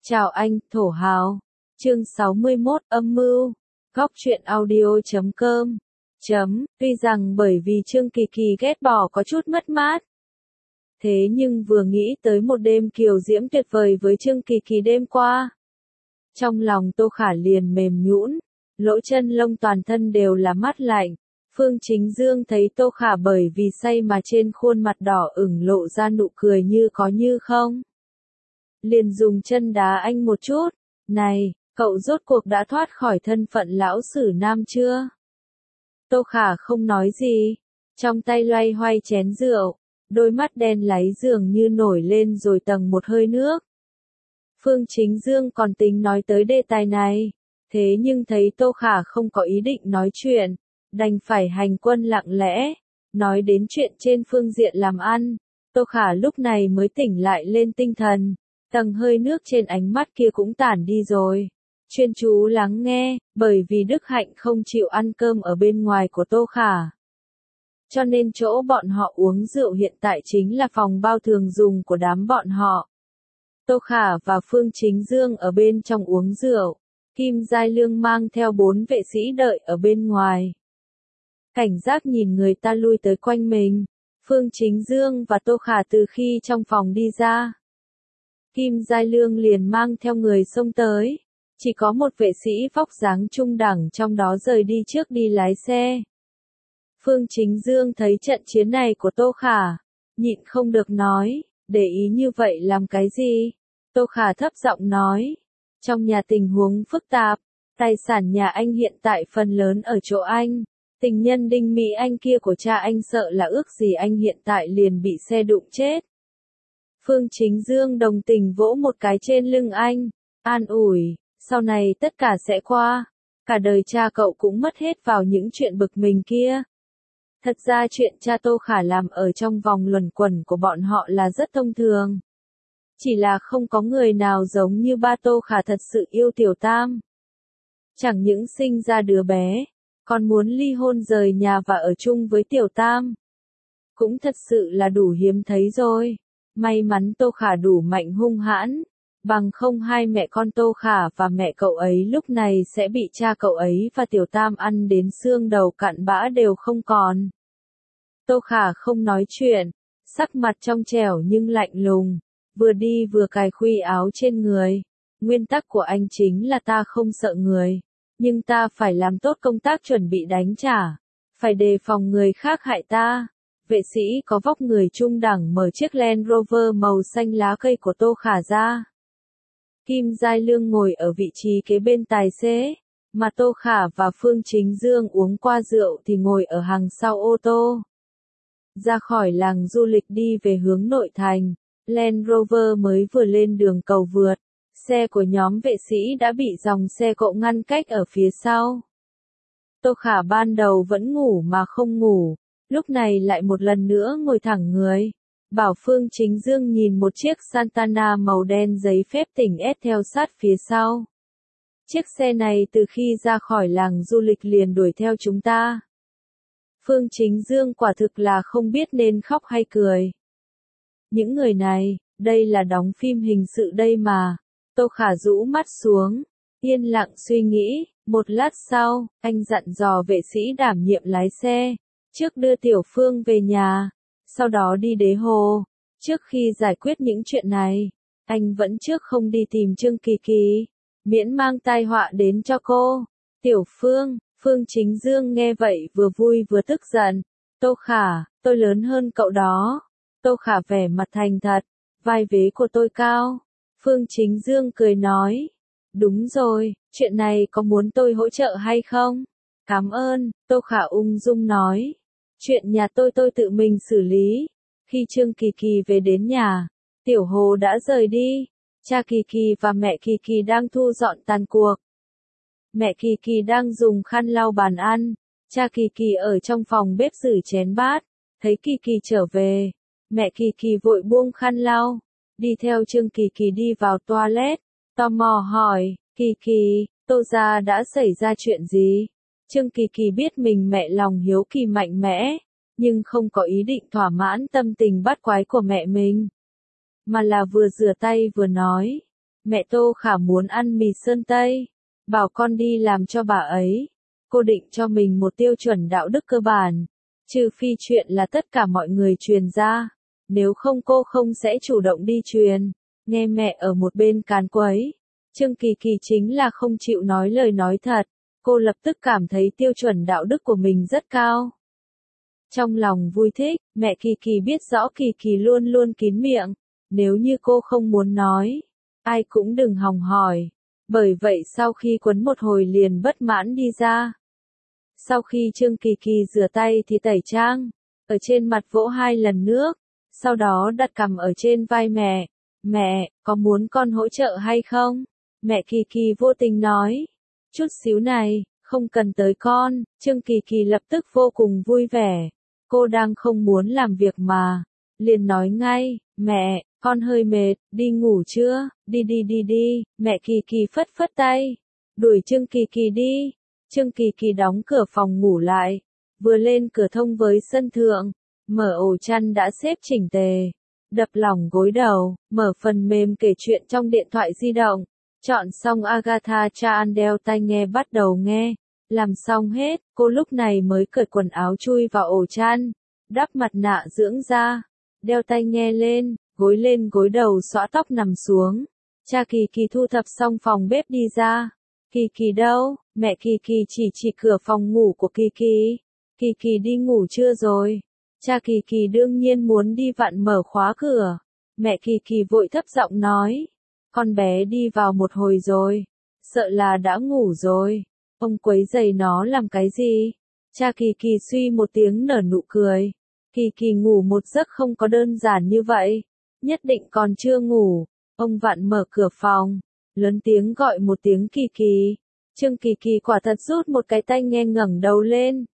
Chào anh, thổ hào. Chương 61 âm mưu. Góc truyện audio.com. Tuy rằng bởi vì Trương Kỳ Kỳ ghét bỏ có chút mất mát. Thế nhưng vừa nghĩ tới một đêm kiều diễm tuyệt vời với Trương Kỳ Kỳ đêm qua. Trong lòng Tô Khả liền mềm nhũn, lỗ chân lông toàn thân đều là mát lạnh. Phương Chính Dương thấy Tô Khả bởi vì say mà trên khuôn mặt đỏ ửng lộ ra nụ cười như có như không. Liền dùng chân đá anh một chút. Này, cậu rốt cuộc đã thoát khỏi thân phận lão sử nam chưa? Tô Khả không nói gì, trong tay loay hoay chén rượu, đôi mắt đen láy dường như nổi lên rồi tầng một hơi nước. Phương Chính Dương còn tính nói tới đề tài này, thế nhưng thấy Tô Khả không có ý định nói chuyện, đành phải hành quân lặng lẽ, nói đến chuyện trên phương diện làm ăn. Tô Khả lúc này mới tỉnh lại lên tinh thần. Tầng hơi nước trên ánh mắt kia cũng tản đi rồi. Chuyên chú lắng nghe, bởi vì Đức Hạnh không chịu ăn cơm ở bên ngoài của Tô Khả. Cho nên chỗ bọn họ uống rượu hiện tại chính là phòng bao thường dùng của đám bọn họ. Tô Khả và Phương Chính Dương ở bên trong uống rượu. Kim Giai Lương mang theo 4 vệ sĩ đợi ở bên ngoài. Cảnh giác nhìn người ta lui tới quanh mình. Phương Chính Dương và Tô Khả từ khi trong phòng đi ra. Kim Giai Lương liền mang theo người xông tới. Chỉ có một vệ sĩ vóc dáng trung đẳng trong đó rời đi trước đi lái xe. Phương Chính Dương thấy trận chiến này của Tô Khả, nhịn không được nói, để ý như vậy làm cái gì? Tô Khả thấp giọng nói, trong nhà tình huống phức tạp, tài sản nhà anh hiện tại phần lớn ở chỗ anh. Tình nhân Đinh Mỹ Anh kia của cha anh sợ là ước gì anh hiện tại liền bị xe đụng chết. Phương Chính Dương đồng tình vỗ một cái trên lưng anh, an ủi, sau này tất cả sẽ qua, cả đời cha cậu cũng mất hết vào những chuyện bực mình kia. Thật ra chuyện cha Tô Khả làm ở trong vòng luẩn quẩn của bọn họ là rất thông thường. Chỉ là không có người nào giống như ba Tô Khả thật sự yêu Tiểu Tam. Chẳng những sinh ra đứa bé, còn muốn ly hôn rời nhà và ở chung với Tiểu Tam. Cũng thật sự là đủ hiếm thấy rồi. May mắn Tô Khả đủ mạnh hung hãn, bằng không hai mẹ con Tô Khả và mẹ cậu ấy lúc này sẽ bị cha cậu ấy và Tiểu Tam ăn đến xương đầu cặn bã đều không còn. Tô Khả không nói chuyện, sắc mặt trong trẻo nhưng lạnh lùng, vừa đi vừa cài khuy áo trên người. Nguyên tắc của anh chính là ta không sợ người, nhưng ta phải làm tốt công tác chuẩn bị đánh trả, phải đề phòng người khác hại ta. Vệ sĩ có vóc người trung đẳng mở chiếc Land Rover màu xanh lá cây của Tô Khả ra. Kim Giai Lương ngồi ở vị trí kế bên tài xế, mà Tô Khả và Phương Chính Dương uống qua rượu thì ngồi ở hàng sau ô tô. Ra khỏi làng du lịch đi về hướng nội thành, Land Rover mới vừa lên đường cầu vượt, xe của nhóm vệ sĩ đã bị dòng xe cộ ngăn cách ở phía sau. Tô Khả ban đầu vẫn ngủ mà không ngủ. Lúc này lại một lần nữa ngồi thẳng người, bảo Phương Chính Dương nhìn một chiếc Santana màu đen giấy phép tỉnh S theo sát phía sau. Chiếc xe này từ khi ra khỏi làng du lịch liền đuổi theo chúng ta. Phương Chính Dương quả thực là không biết nên khóc hay cười. Những người này, đây là đóng phim hình sự đây mà. Tô Khả rũ mắt xuống, yên lặng suy nghĩ, một lát sau, anh dặn dò vệ sĩ đảm nhiệm lái xe. Trước đưa Tiểu Phương về nhà, sau đó đi Đế Hồ. Trước khi giải quyết những chuyện này, anh vẫn trước không đi tìm Trương Kỳ Kỳ, miễn mang tai họa đến cho cô. Tiểu Phương, Phương Chính Dương nghe vậy vừa vui vừa tức giận. Tô Khả, tôi lớn hơn cậu đó. Tô Khả vẻ mặt thành thật, vai vế của tôi cao. Phương Chính Dương cười nói, đúng rồi, chuyện này có muốn tôi hỗ trợ hay không? Cảm ơn, Tô Khả ung dung nói. Chuyện nhà tôi tự mình xử lý. Khi Trương Kỳ Kỳ về đến nhà, Tiểu Hồ đã rời đi. Cha Kỳ Kỳ và mẹ Kỳ Kỳ đang thu dọn tàn cuộc. Mẹ Kỳ Kỳ đang dùng khăn lau bàn ăn. Cha Kỳ Kỳ ở trong phòng bếp rửa chén bát. Thấy Kỳ Kỳ trở về, mẹ Kỳ Kỳ vội buông khăn lau, đi theo Trương Kỳ Kỳ đi vào toilet, tò mò hỏi, Kỳ Kỳ, Tô gia đã xảy ra chuyện gì? Trương Kỳ Kỳ biết mình mẹ lòng hiếu kỳ mạnh mẽ, nhưng không có ý định thỏa mãn tâm tình bắt quái của mẹ mình. Mà là vừa rửa tay vừa nói. Mẹ Tô Khả muốn ăn mì sơn tây, bảo con đi làm cho bà ấy. Cô định cho mình một tiêu chuẩn đạo đức cơ bản, trừ phi chuyện là tất cả mọi người truyền ra, nếu không cô không sẽ chủ động đi truyền. Nghe mẹ ở một bên càn quấy, Trương Kỳ Kỳ chính là không chịu nói lời nói thật, cô lập tức cảm thấy tiêu chuẩn đạo đức của mình rất cao. Trong lòng vui thích, mẹ Kỳ Kỳ biết rõ Kỳ Kỳ luôn luôn kín miệng, nếu như cô không muốn nói, ai cũng đừng hòng hỏi. Bởi vậy sau khi quấn một hồi liền bất mãn đi ra. Sau khi Trương Kỳ Kỳ rửa tay thì tẩy trang, ở trên mặt vỗ 2 lần nước, sau đó đặt cằm ở trên vai mẹ. Mẹ, có muốn con hỗ trợ hay không? Mẹ Kỳ Kỳ vô tình nói. Chút xíu này, không cần tới con. Trương Kỳ Kỳ lập tức vô cùng vui vẻ. Cô đang không muốn làm việc mà. Liền nói ngay, mẹ, con hơi mệt, đi ngủ chưa? Đi. Mẹ Kỳ Kỳ phất phất tay. Đuổi Trương Kỳ Kỳ đi. Trương Kỳ Kỳ đóng cửa phòng ngủ lại. Vừa lên cửa thông với sân thượng. Mở ổ chăn đã xếp chỉnh tề. Đập lỏng gối đầu, mở phần mềm kể chuyện trong điện thoại di động. Chọn xong Agatha Chan đeo tai nghe bắt đầu nghe. Làm xong hết, cô lúc này mới cởi quần áo chui vào ổ chăn. Đắp mặt nạ dưỡng da. Đeo tai nghe lên gối đầu xõa tóc nằm xuống. Cha Kỳ Kỳ thu thập xong phòng bếp đi ra. Kỳ Kỳ đâu? Mẹ Kỳ Kỳ chỉ cửa phòng ngủ của Kỳ Kỳ. Kỳ Kỳ đi ngủ chưa rồi? Cha Kỳ Kỳ đương nhiên muốn đi vặn mở khóa cửa. Mẹ Kỳ Kỳ vội thấp giọng nói. Con bé đi vào một hồi rồi. Sợ là đã ngủ rồi. Ông quấy rầy nó làm cái gì? Cha Kỳ Kỳ suy một tiếng nở nụ cười. Kỳ Kỳ ngủ một giấc không có đơn giản như vậy. Nhất định còn chưa ngủ. Ông vặn mở cửa phòng. Lớn tiếng gọi một tiếng Kỳ Kỳ. Trương Kỳ Kỳ quả thật rút một cái tai nghe ngẩng đầu lên.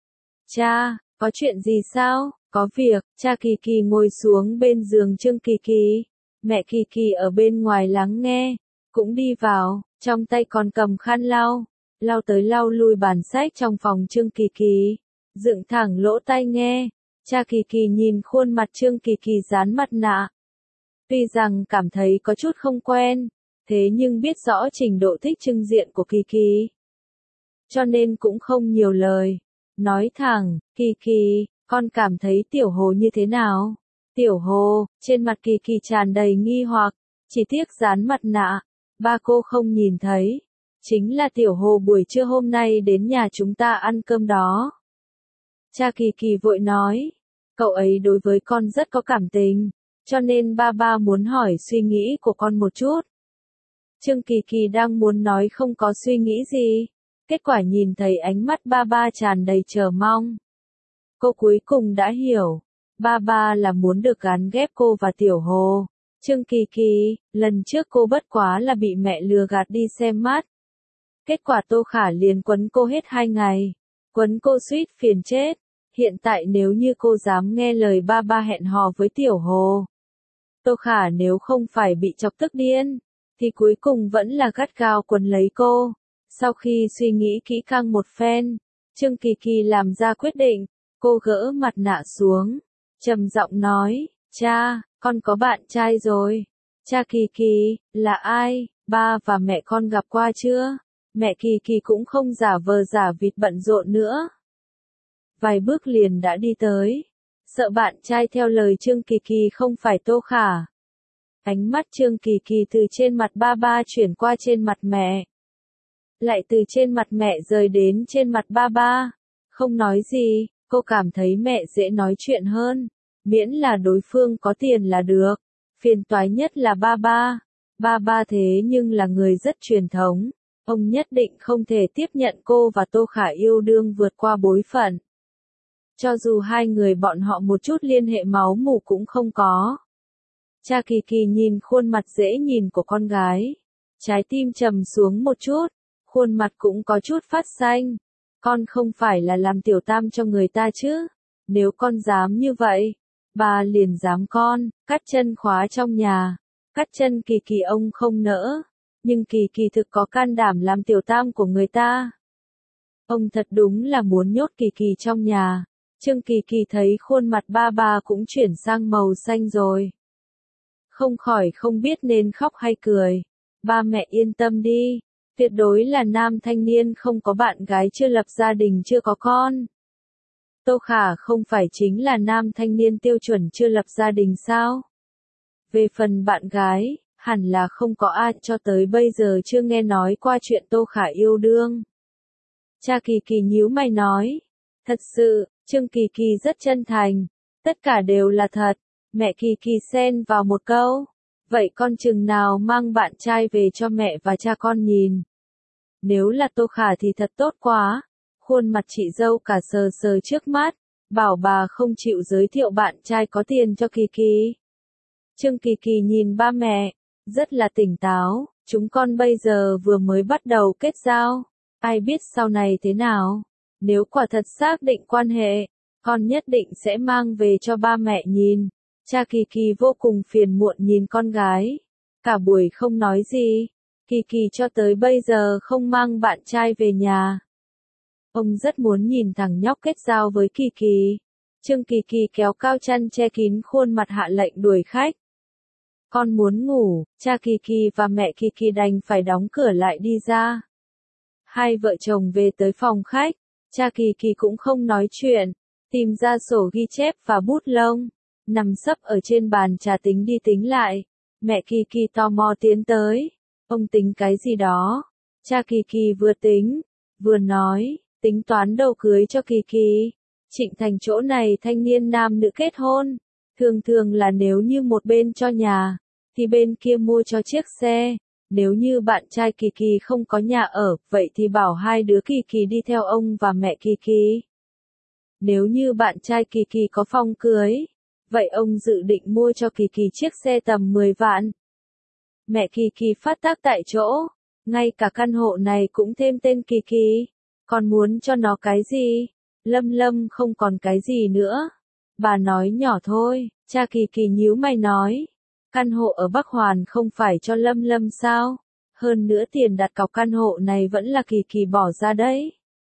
Cha, có chuyện gì sao? Có việc. Cha Kỳ Kỳ ngồi xuống bên giường Trương Kỳ Kỳ. Mẹ Kỳ Kỳ ở bên ngoài lắng nghe. Cũng đi vào, trong tay còn cầm khăn lau. Lau tới lau lui bàn sách trong phòng Trương Kỳ Kỳ. Dựng thẳng lỗ tai nghe. Cha Kỳ Kỳ nhìn khuôn mặt Trương Kỳ Kỳ dán mặt nạ. Tuy rằng cảm thấy có chút không quen, thế nhưng biết rõ trình độ thích trưng diện của Kỳ Kỳ. Cho nên cũng không nhiều lời. Nói thẳng, Kỳ Kỳ, con cảm thấy Tiểu Hồ như thế nào? Tiểu Hồ, trên mặt Kỳ Kỳ tràn đầy nghi hoặc, chỉ tiếc dán mặt nạ. Ba cô không nhìn thấy. Chính là Tiểu Hồ buổi trưa hôm nay đến nhà chúng ta ăn cơm đó. Cha Kỳ Kỳ vội nói, cậu ấy đối với con rất có cảm tình, cho nên ba muốn hỏi suy nghĩ của con một chút. Trương Kỳ Kỳ đang muốn nói không có suy nghĩ gì, kết quả nhìn thấy ánh mắt ba tràn đầy chờ mong. Cô cuối cùng đã hiểu, ba là muốn được gán ghép cô và Tiểu Hồ. Trương Kỳ Kỳ, lần trước cô bất quá là bị mẹ lừa gạt đi xem mắt. Kết quả Tô Khả liền quấn cô hết 2 ngày, quấn cô suýt phiền chết. Hiện tại nếu như cô dám nghe lời ba hẹn hò với Tiểu Hồ, Tô Khả nếu không phải bị chọc tức điên, thì cuối cùng vẫn là gắt gao quấn lấy cô. Sau khi suy nghĩ kỹ càng một phen, Trương Kỳ Kỳ làm ra quyết định, cô gỡ mặt nạ xuống, trầm giọng nói, cha, con có bạn trai rồi. Cha Kỳ Kỳ, là ai? Ba và mẹ con gặp qua chưa? Mẹ Kỳ Kỳ cũng không giả vờ giả vịt bận rộn nữa. Vài bước liền đã đi tới. Sợ bạn trai theo lời Trương Kỳ Kỳ không phải Tô Khả. Ánh mắt Trương Kỳ Kỳ từ trên mặt ba chuyển qua trên mặt mẹ. Lại từ trên mặt mẹ rời đến trên mặt ba. Không nói gì, cô cảm thấy mẹ dễ nói chuyện hơn. Miễn là đối phương có tiền là được. Phiền toái nhất là ba. Ba thế nhưng là người rất truyền thống. Ông nhất định không thể tiếp nhận cô và Tô Khả yêu đương vượt qua bối phận. Cho dù hai người bọn họ một chút liên hệ máu mủ cũng không có. Cha Kỳ Kỳ nhìn khuôn mặt dễ nhìn của con gái. Trái tim trầm xuống một chút. Khuôn mặt cũng có chút phát xanh. Con không phải là làm tiểu tam cho người ta chứ. Nếu con dám như vậy, bà liền dám con, cắt chân khóa trong nhà. Cắt chân Kỳ Kỳ ông không nỡ. Nhưng Kỳ Kỳ thực có can đảm làm tiểu tam của người ta. Ông thật đúng là muốn nhốt Kỳ Kỳ trong nhà. Trương Kỳ Kỳ thấy khuôn mặt ba cũng chuyển sang màu xanh rồi. Không khỏi không biết nên khóc hay cười. Ba mẹ yên tâm đi, tuyệt đối là nam thanh niên không có bạn gái, chưa lập gia đình, chưa có con. Tô Khả không phải chính là nam thanh niên tiêu chuẩn chưa lập gia đình sao? Về phần bạn gái, hẳn là không có ai, cho tới bây giờ chưa nghe nói qua chuyện Tô Khả yêu đương. Cha Kỳ Kỳ nhíu mày nói, thật sự, Trương Kỳ Kỳ rất chân thành, tất cả đều là thật. Mẹ Kỳ Kỳ xen vào một câu, vậy con chừng nào mang bạn trai về cho mẹ và cha con nhìn. Nếu là Tô Khả thì thật tốt quá. Khuôn mặt chị dâu cả sờ sờ trước mắt, bảo bà không chịu giới thiệu bạn trai có tiền cho Kỳ Kỳ. Trương Kỳ Kỳ nhìn ba mẹ, rất là tỉnh táo, chúng con bây giờ vừa mới bắt đầu kết giao, ai biết sau này thế nào. Nếu quả thật xác định quan hệ, con nhất định sẽ mang về cho ba mẹ nhìn. Cha Kỳ Kỳ vô cùng phiền muộn nhìn con gái, cả buổi không nói gì. Kỳ Kỳ cho tới bây giờ không mang bạn trai về nhà. Ông rất muốn nhìn thằng nhóc kết giao với Kỳ Kỳ. Trương Kỳ Kỳ kéo cao chăn che kín khuôn mặt hạ lệnh đuổi khách. Con muốn ngủ, cha Kỳ Kỳ và mẹ Kỳ Kỳ đành phải đóng cửa lại đi ra. Hai vợ chồng về tới phòng khách, cha Kỳ Kỳ cũng không nói chuyện, tìm ra sổ ghi chép và bút lông, nằm sấp ở trên bàn trà tính đi tính lại. Mẹ Kỳ Kỳ tò mò tiến tới, ông tính cái gì đó? Cha Kỳ Kỳ vừa tính, vừa nói, tính toán đầu cưới cho Kỳ Kỳ. Trịnh Thành chỗ này thanh niên nam nữ kết hôn, thường thường là nếu như một bên cho nhà, thì bên kia mua cho chiếc xe. Nếu như bạn trai Kỳ Kỳ không có nhà ở, vậy thì bảo hai đứa Kỳ Kỳ đi theo ông và mẹ Kỳ Kỳ. Nếu như bạn trai Kỳ Kỳ có phong cưới, vậy ông dự định mua cho Kỳ Kỳ chiếc xe tầm 10 vạn. Mẹ Kỳ Kỳ phát tác tại chỗ, ngay cả căn hộ này cũng thêm tên Kỳ Kỳ. Còn muốn cho nó cái gì? Lâm Lâm không còn cái gì nữa. Bà nói nhỏ thôi, cha Kỳ Kỳ nhíu mày nói. Căn hộ ở Bắc Hoàn không phải cho Lâm Lâm sao? Hơn nữa tiền đặt cọc căn hộ này vẫn là Kỳ Kỳ bỏ ra đấy.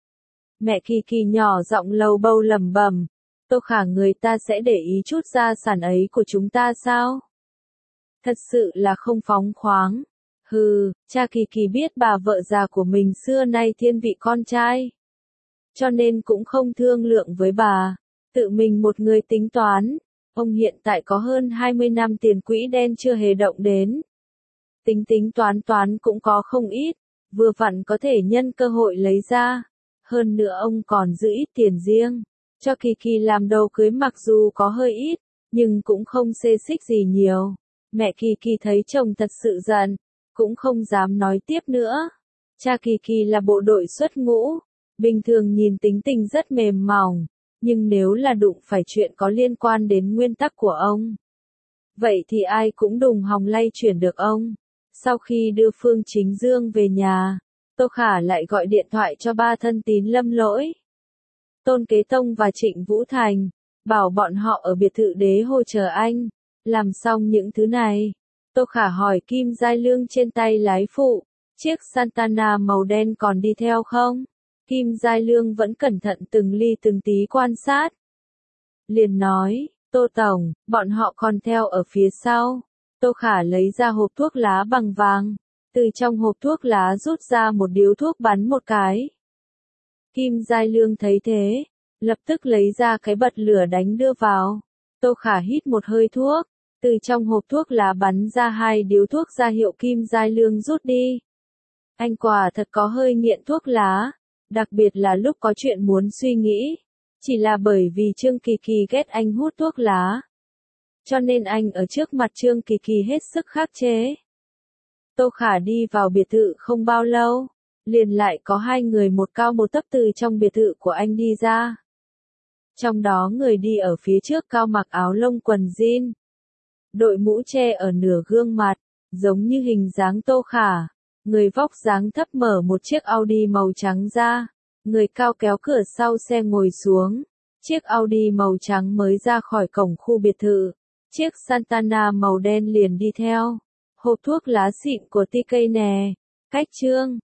Mẹ Kỳ Kỳ nhỏ giọng lầu bầu lẩm bẩm. Tô Khả, người ta sẽ để ý chút gia sản ấy của chúng ta sao? Thật sự là không phóng khoáng. Hừ, cha Kỳ Kỳ biết bà vợ già của mình xưa nay thiên vị con trai. Cho nên cũng không thương lượng với bà. Tự mình một người tính toán. Ông hiện tại có hơn 20 năm tiền quỹ đen chưa hề động đến. Tính toán cũng có không ít. Vừa vặn có thể nhân cơ hội lấy ra. Hơn nữa ông còn giữ ít tiền riêng. Cho Kỳ Kỳ làm đầu cưới, mặc dù có hơi ít, nhưng cũng không xê xích gì nhiều. Mẹ Kỳ Kỳ thấy chồng thật sự giận, cũng không dám nói tiếp nữa. Cha Kỳ Kỳ là bộ đội xuất ngũ, bình thường nhìn tính tình rất mềm mỏng, nhưng nếu là đụng phải chuyện có liên quan đến nguyên tắc của ông, vậy thì ai cũng đùng hòng lay chuyển được ông. Sau khi đưa Phương Chính Dương về nhà, Tô Khả lại gọi điện thoại cho ba thân tín Lâm Lỗi, Tôn Kế Tông và Trịnh Vũ Thành, bảo bọn họ ở biệt thự Đế Hồ chờ anh. Làm xong những thứ này, Tô Khả hỏi Kim Giai Lương trên tay lái phụ, chiếc Santana màu đen còn đi theo không? Kim Giai Lương vẫn cẩn thận từng ly từng tí quan sát. Liền nói, Tô Tổng, bọn họ còn theo ở phía sau. Tô Khả lấy ra hộp thuốc lá bằng vàng, từ trong hộp thuốc lá rút ra một điếu thuốc bắn một cái. Kim Giai Lương thấy thế, lập tức lấy ra cái bật lửa đánh đưa vào. Tô Khả hít một hơi thuốc, từ trong hộp thuốc lá bắn ra 2 điếu thuốc ra hiệu Kim Giai Lương rút đi. Anh quả thật có hơi nghiện thuốc lá, đặc biệt là lúc có chuyện muốn suy nghĩ. Chỉ là bởi vì Trương Kỳ Kỳ ghét anh hút thuốc lá, cho nên anh ở trước mặt Trương Kỳ Kỳ hết sức khắc chế. Tô Khả đi vào biệt thự không bao lâu, liền lại có 2 người một cao một thấp từ trong biệt thự của anh đi ra. Trong đó người đi ở phía trước cao mặc áo lông quần jean, đội mũ che ở nửa gương mặt, giống như hình dáng Tô Khả. Người vóc dáng thấp mở một chiếc Audi màu trắng ra, người cao kéo cửa sau xe ngồi xuống. Chiếc Audi màu trắng mới ra khỏi cổng khu biệt thự, chiếc Santana màu đen liền đi theo. Hộp thuốc lá xịn của TK nè, cách Trương